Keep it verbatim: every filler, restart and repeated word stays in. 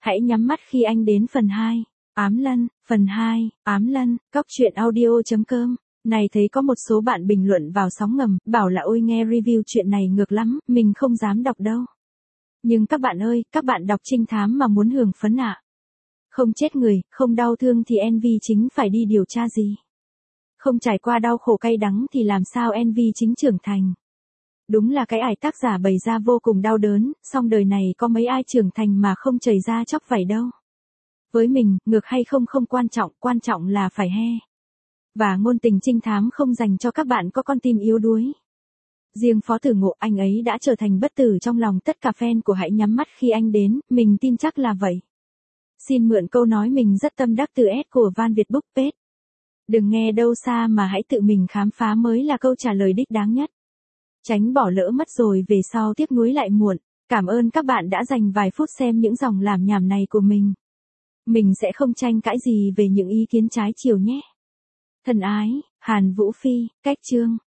Hãy nhắm mắt khi anh đến phần hai. Ám Lân, phần hai, Ám Lân, cóc truyện audio chấm com. Này thấy có một số bạn bình luận vào sóng ngầm, bảo là ôi nghe review chuyện này ngược lắm, mình không dám đọc đâu. Nhưng các bạn ơi, các bạn đọc trinh thám mà muốn hưởng phấn ạ. Không chết người, không đau thương thì en vê chính phải đi điều tra gì. Không trải qua đau khổ cay đắng thì làm sao en vê chính trưởng thành. Đúng là cái ải tác giả bày ra vô cùng đau đớn, song đời này có mấy ai trưởng thành mà không chảy ra chóc vảy đâu. Với mình, ngược hay không không quan trọng, quan trọng là phải he. Và ngôn tình trinh thám không dành cho các bạn có con tim yếu đuối. Riêng Phó Tử Ngộ, anh ấy đã trở thành bất tử trong lòng tất cả fan của Hãy Nhắm Mắt Khi Anh Đến, mình tin chắc là vậy. Xin mượn câu nói mình rất tâm đắc từ S của Van Việt Book Page. Đừng nghe đâu xa mà hãy tự mình khám phá mới là câu trả lời đích đáng nhất. Tránh bỏ lỡ mất rồi về sau tiếc nuối lại muộn. Cảm ơn các bạn đã dành vài phút xem những dòng làm nhảm này của mình. Mình sẽ không tranh cãi gì về những ý kiến trái chiều nhé. Thân ái, Hàn Vũ Phi, cách chương.